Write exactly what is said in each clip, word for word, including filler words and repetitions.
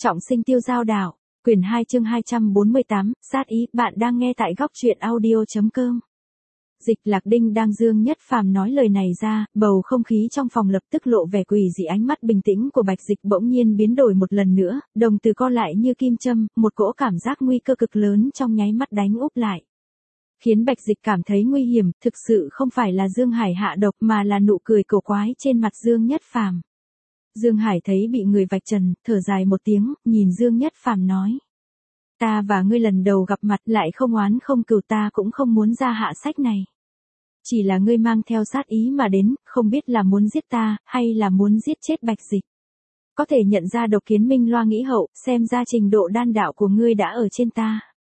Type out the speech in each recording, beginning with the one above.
Trọng sinh tiêu giao đảo, quyển hai chương hai trăm bốn mươi tám, sát ý, bạn đang nghe tại góc truyện audio.com. Dịch Lạc Đinh đang Dương Nhất Phàm nói lời này ra, bầu không khí trong phòng lập tức lộ vẻ quỷ dị, ánh mắt bình tĩnh của Bạch Dịch bỗng nhiên biến đổi một lần nữa, đồng tử co lại như kim châm, một cỗ cảm giác nguy cơ cực lớn trong nháy mắt đánh úp lại. Khiến Bạch Dịch cảm thấy nguy hiểm, thực sự không phải là Dương Hải hạ độc mà là nụ cười cổ quái trên mặt Dương Nhất Phàm. Dương Hải thấy bị người vạch trần, thở dài một tiếng, nhìn Dương Nhất Phàm nói. Ta và ngươi lần đầu gặp mặt lại không oán không cừu, ta cũng không muốn ra hạ sách này. Chỉ là ngươi mang theo sát ý mà đến, không biết là muốn giết ta, hay là muốn giết chết Bạch Dịch. Có thể nhận ra Độc Kiến Minh loa nghĩ hậu, xem ra trình độ đan đạo của ngươi đã ở trên ta.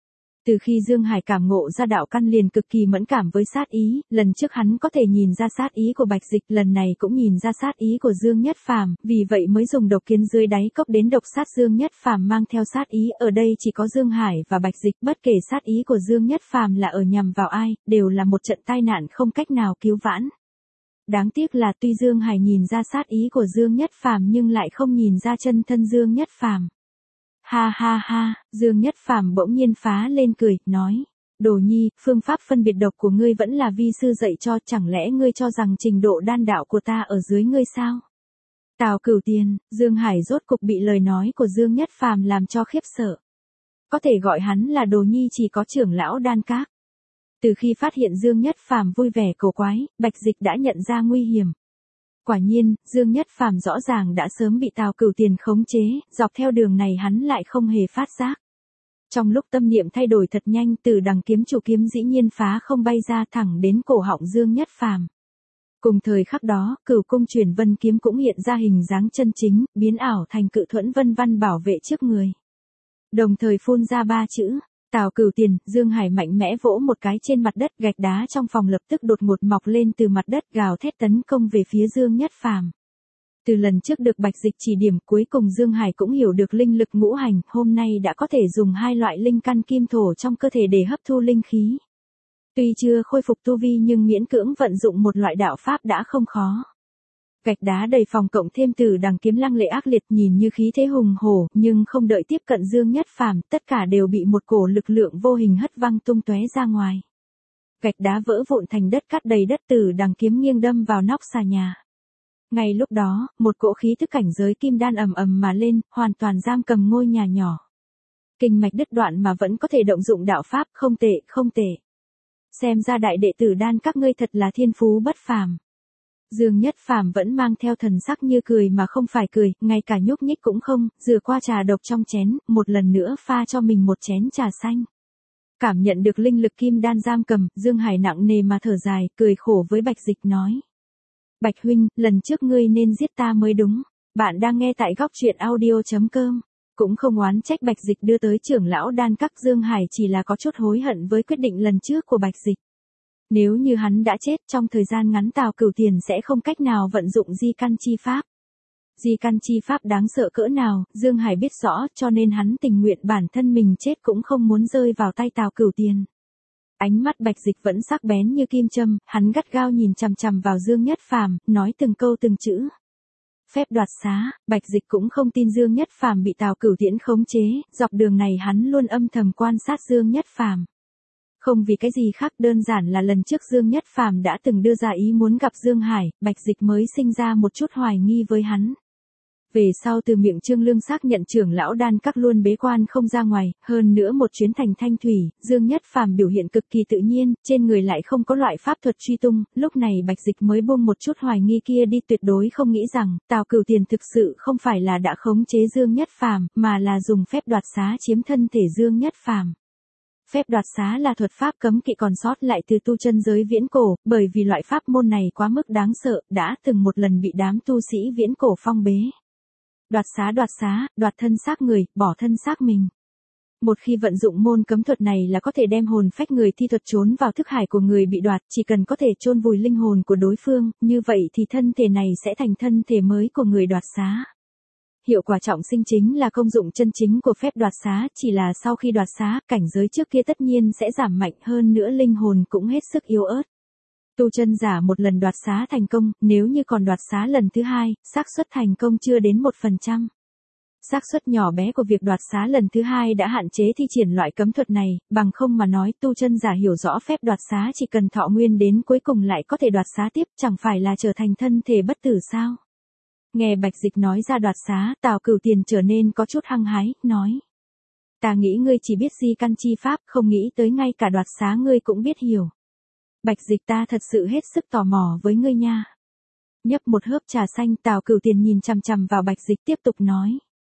Từ khi Dương Hải cảm ngộ ra đạo căn liền cực kỳ mẫn cảm với sát ý, lần trước hắn có thể nhìn ra sát ý của Bạch Dịch, lần này cũng nhìn ra sát ý của Dương Nhất Phàm, vì vậy mới dùng độc kiến dưới đáy cốc đến độc sát Dương Nhất Phàm mang theo sát ý, ở đây chỉ có Dương Hải và Bạch Dịch, bất kể sát ý của Dương Nhất Phàm là ở nhằm vào ai, đều là một trận tai nạn không cách nào cứu vãn. Đáng tiếc là tuy Dương Hải nhìn ra sát ý của Dương Nhất Phàm nhưng lại không nhìn ra chân thân Dương Nhất Phàm. Ha ha ha, Dương Nhất Phàm bỗng nhiên phá lên cười, nói. Đồ nhi, phương pháp phân biệt độc của ngươi vẫn là vi sư dạy cho, chẳng lẽ ngươi cho rằng trình độ đan đạo của ta ở dưới ngươi sao? Tào Cửu Tiền, Dương Hải rốt cục bị lời nói của Dương Nhất Phàm làm cho khiếp sợ. Có thể gọi hắn là đồ nhi chỉ có trưởng lão đan các. Từ khi phát hiện Dương Nhất Phàm vui vẻ cổ quái, Bạch Dịch đã nhận ra nguy hiểm. Quả nhiên, Dương Nhất Phàm rõ ràng đã sớm bị Tào Cửu Tiền khống chế, dọc theo đường này hắn lại không hề phát giác. Trong lúc tâm niệm thay đổi thật nhanh, từ đằng kiếm chủ kiếm dĩ nhiên phá không bay ra thẳng đến cổ họng Dương Nhất Phàm. Cùng thời khắc đó, Cửu Cung Truyền Vân kiếm cũng hiện ra hình dáng chân chính, biến ảo thành cự thuẫn vân văn bảo vệ trước người. Đồng thời phun ra ba chữ. Tào Cửu Tiền, Dương Hải mạnh mẽ vỗ một cái trên mặt đất, gạch đá trong phòng lập tức đột ngột mọc lên từ mặt đất, gào thét tấn công về phía Dương Nhất Phàm. Từ lần trước được Bạch Dịch chỉ điểm, cuối cùng Dương Hải cũng hiểu được linh lực ngũ hành, hôm nay đã có thể dùng hai loại linh căn kim thổ trong cơ thể để hấp thu linh khí. Tuy chưa khôi phục tu vi nhưng miễn cưỡng vận dụng một loại đạo pháp đã không khó. Gạch đá đầy phòng cộng thêm từ đằng kiếm lăng lệ ác liệt, nhìn như khí thế hùng hổ, nhưng không đợi tiếp cận Dương Nhất Phàm, tất cả đều bị một cổ lực lượng vô hình hất văng tung tóe ra ngoài. Gạch đá vỡ vụn thành đất cát, đầy đất, từ đằng kiếm nghiêng đâm vào nóc xà nhà. Ngay lúc đó, một cỗ khí thức cảnh giới kim đan ầm ầm mà lên, hoàn toàn giam cầm ngôi nhà nhỏ. Kinh mạch đứt đoạn mà vẫn có thể động dụng đạo pháp, không tệ, không tệ. Xem ra đại đệ tử đan các ngươi thật là thiên phú bất phàm. Dương Nhất Phàm vẫn mang theo thần sắc như cười mà không phải cười, ngay cả nhúc nhích cũng không, rửa qua trà độc trong chén, một lần nữa pha cho mình một chén trà xanh. Cảm nhận được linh lực kim đan giam cầm, Dương Hải nặng nề mà thở dài, cười khổ với Bạch Dịch nói. Bạch huynh, lần trước ngươi nên giết ta mới đúng. Bạn đang nghe tại góc truyện audio.com. Cũng không oán trách Bạch Dịch đưa tới trưởng lão đan các, Dương Hải chỉ là có chút hối hận với quyết định lần trước của Bạch Dịch. Nếu như hắn đã chết, trong thời gian ngắn Tào Cửu Tiền sẽ không cách nào vận dụng di căn chi pháp. Di căn chi pháp đáng sợ cỡ nào, Dương Hải biết rõ, cho nên hắn tình nguyện bản thân mình chết cũng không muốn rơi vào tay Tào Cửu Tiền. Ánh mắt Bạch Dịch vẫn sắc bén như kim châm, hắn gắt gao nhìn chằm chằm vào Dương Nhất Phàm, nói từng câu từng chữ. Phép đoạt xá, Bạch Dịch cũng không tin Dương Nhất Phàm bị Tào Cửu Tiễn khống chế, dọc đường này hắn luôn âm thầm quan sát Dương Nhất Phàm. Không vì cái gì khác, đơn giản là lần trước Dương Nhất Phàm đã từng đưa ra ý muốn gặp Dương Hải, Bạch Dịch mới sinh ra một chút hoài nghi với hắn. Về sau từ miệng Trương Lương xác nhận trưởng lão đan các luôn bế quan không ra ngoài, hơn nữa một chuyến thành Thanh Thủy, Dương Nhất Phàm biểu hiện cực kỳ tự nhiên, trên người lại không có loại pháp thuật truy tung, lúc này Bạch Dịch mới buông một chút hoài nghi kia đi, tuyệt đối không nghĩ rằng Tào Cửu Tiền thực sự không phải là đã khống chế Dương Nhất Phàm, mà là dùng phép đoạt xá chiếm thân thể Dương Nhất Phàm. Phép đoạt xá là thuật pháp cấm kỵ còn sót lại từ tu chân giới viễn cổ, bởi vì loại pháp môn này quá mức đáng sợ, đã từng một lần bị đám tu sĩ viễn cổ phong bế. Đoạt xá đoạt xá, đoạt thân xác người, bỏ thân xác mình. Một khi vận dụng môn cấm thuật này là có thể đem hồn phách người thi thuật trốn vào thức hải của người bị đoạt, chỉ cần có thể chôn vùi linh hồn của đối phương, như vậy thì thân thể này sẽ thành thân thể mới của người đoạt xá. Hiệu quả trọng sinh chính là công dụng chân chính của phép đoạt xá, chỉ là sau khi đoạt xá, cảnh giới trước kia tất nhiên sẽ giảm mạnh, hơn nữa linh hồn cũng hết sức yếu ớt. Tu chân giả một lần đoạt xá thành công, nếu như còn đoạt xá lần thứ hai, xác suất thành công chưa đến một phần trăm. Xác suất nhỏ bé của việc đoạt xá lần thứ hai đã hạn chế thi triển loại cấm thuật này, bằng không mà nói tu chân giả hiểu rõ phép đoạt xá chỉ cần thọ nguyên đến cuối cùng lại có thể đoạt xá tiếp, chẳng phải là trở thành thân thể bất tử sao? Nghe Bạch Dịch nói ra đoạt xá, Tào Cửu Tiền trở nên có chút hăng hái, nói. Ta nghĩ ngươi chỉ biết di căn chi pháp, không nghĩ tới ngay cả đoạt xá ngươi cũng biết hiểu. Bạch Dịch, ta thật sự hết sức tò mò với ngươi nha. Nhấp một hớp trà xanh, Tào Cửu Tiền nhìn chằm chằm vào Bạch Dịch tiếp tục nói.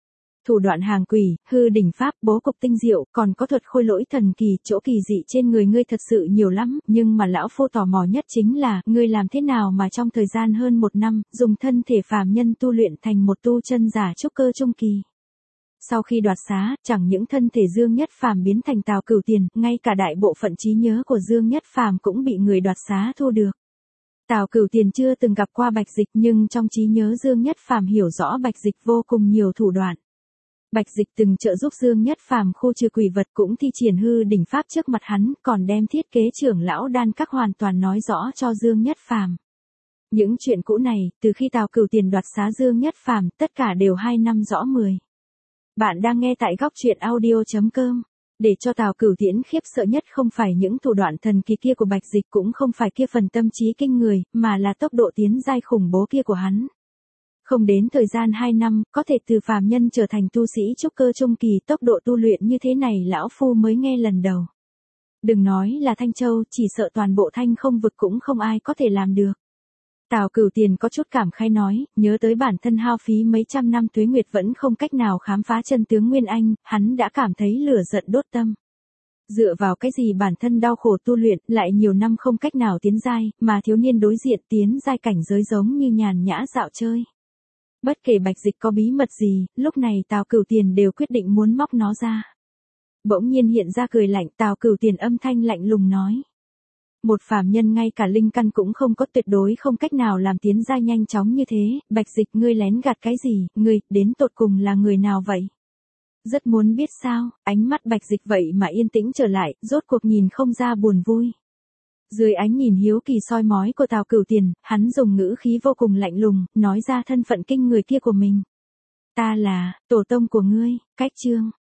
Thủ đoạn hàng quỷ, hư đỉnh pháp, bố cục tinh diệu, còn có thuật khôi lỗi thần kỳ, chỗ kỳ dị trên người ngươi thật sự nhiều lắm, nhưng mà lão phu tò mò nhất chính là, ngươi làm thế nào mà trong thời gian hơn một năm, dùng thân thể phàm nhân tu luyện thành một tu chân giả trúc cơ trung kỳ. Sau khi đoạt xá, chẳng những thân thể Dương Nhất Phàm biến thành Tào Cửu Tiền, ngay cả đại bộ phận trí nhớ của Dương Nhất Phàm cũng bị người đoạt xá thu được. Tào Cửu Tiền chưa từng gặp qua Bạch Dịch nhưng trong trí nhớ Dương Nhất Phàm hiểu rõ Bạch Dịch vô cùng nhiều thủ đoạn. Bạch Dịch từng trợ giúp Dương Nhất Phàm khu trừ quỷ vật cũng thi triển hư đỉnh pháp trước mặt hắn, còn đem thiết kế trưởng lão đan các hoàn toàn nói rõ cho Dương Nhất Phàm. Những chuyện cũ này, từ khi Tào Cửu Tiền đoạt xá Dương Nhất Phàm, tất cả đều hai năm rõ mười. Bạn đang nghe tại góc truyện audio chấm com. Để cho Tào Cửu Tiễn khiếp sợ nhất không phải những thủ đoạn thần kỳ kia của Bạch Dịch, cũng không phải kia phần tâm trí kinh người, mà là tốc độ tiến giai khủng bố kia của hắn. Không đến thời gian hai năm, có thể từ phàm nhân trở thành tu sĩ trúc cơ trung kỳ, tốc độ tu luyện như thế này lão phu mới nghe lần đầu. Đừng nói là Thanh Châu, chỉ sợ toàn bộ Thanh Không vực cũng không ai có thể làm được. Tào Cửu Tiền có chút cảm khái nói, nhớ tới bản thân hao phí mấy trăm năm tuế nguyệt vẫn không cách nào khám phá chân tướng Nguyên Anh, hắn đã cảm thấy lửa giận đốt tâm. Dựa vào cái gì bản thân đau khổ tu luyện, lại nhiều năm không cách nào tiến giai, mà thiếu niên đối diện tiến giai cảnh giới giống như nhàn nhã dạo chơi. Bất kể Bạch Dịch có bí mật gì, lúc này Tào Cửu Tiền đều quyết định muốn móc nó ra. Bỗng nhiên hiện ra cười lạnh, Tào Cửu Tiền âm thanh lạnh lùng nói. Một phàm nhân ngay cả linh căn cũng không có, tuyệt đối không cách nào làm tiến giai nhanh chóng như thế, Bạch Dịch ngươi lén gạt cái gì, ngươi, đến tột cùng là người nào vậy? Rất muốn biết sao, ánh mắt Bạch Dịch vậy mà yên tĩnh trở lại, rốt cuộc nhìn không ra buồn vui. Dưới ánh nhìn hiếu kỳ soi mói của Tào Cửu Tiền, hắn dùng ngữ khí vô cùng lạnh lùng, nói ra thân phận kinh người kia của mình. Ta là, tổ tông của ngươi, Cách Chương.